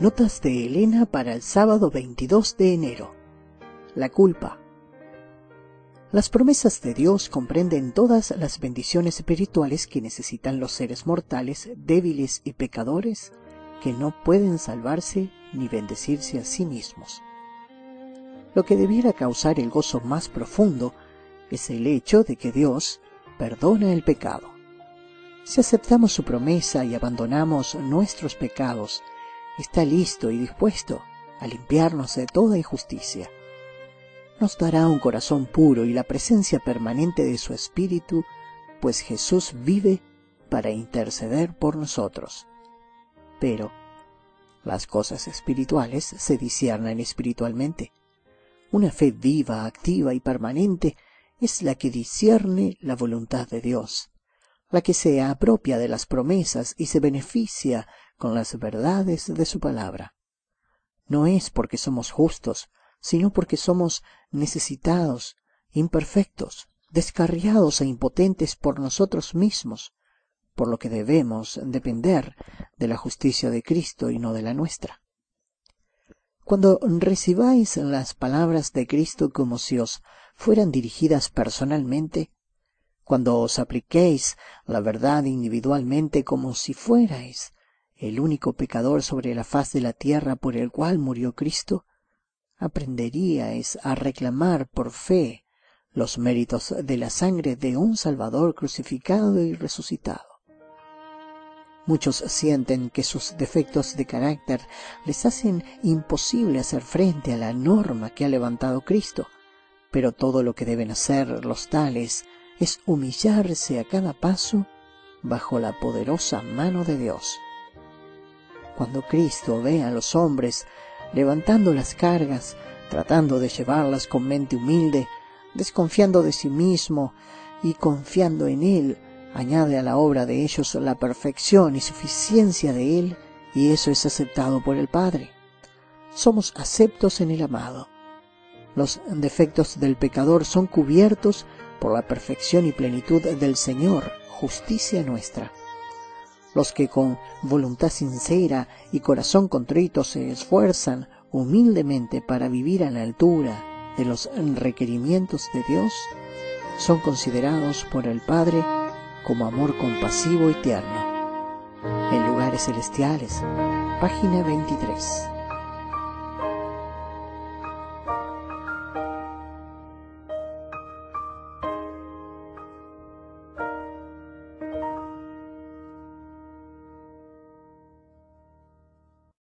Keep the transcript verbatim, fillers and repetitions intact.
Notas de Elena para el sábado veintidós de enero. La culpa. Las promesas de Dios comprenden todas las bendiciones espirituales que necesitan los seres mortales, débiles y pecadores, que no pueden salvarse ni bendecirse a sí mismos. Lo que debiera causar el gozo más profundo es el hecho de que Dios perdona el pecado. Si aceptamos su promesa y abandonamos nuestros pecados, está listo y dispuesto a limpiarnos de toda injusticia. Nos dará un corazón puro y la presencia permanente de su Espíritu, pues Jesús vive para interceder por nosotros. Pero las cosas espirituales se disciernen espiritualmente. Una fe viva, activa y permanente es la que discierne la voluntad de Dios, la que se apropia de las promesas y se beneficia con las verdades de su palabra. No es porque somos justos, sino porque somos necesitados, imperfectos, descarriados e impotentes por nosotros mismos, por lo que debemos depender de la justicia de Cristo y no de la nuestra. Cuando recibáis las palabras de Cristo como si os fueran dirigidas personalmente, cuando os apliquéis la verdad individualmente como si fuerais el único pecador sobre la faz de la tierra por el cual murió Cristo, aprenderíais a reclamar por fe los méritos de la sangre de un Salvador crucificado y resucitado. Muchos sienten que sus defectos de carácter les hacen imposible hacer frente a la norma que ha levantado Cristo, pero todo lo que deben hacer los tales es humillarse a cada paso bajo la poderosa mano de Dios. Cuando Cristo ve a los hombres levantando las cargas, tratando de llevarlas con mente humilde, desconfiando de sí mismo y confiando en Él, añade a la obra de ellos la perfección y suficiencia de Él, y eso es aceptado por el Padre. Somos aceptos en el amado. Los defectos del pecador son cubiertos por la perfección y plenitud del Señor, justicia nuestra. Los que con voluntad sincera y corazón contrito se esfuerzan humildemente para vivir a la altura de los requerimientos de Dios, son considerados por el Padre como amor compasivo y tierno. En lugares celestiales, página veintitrés.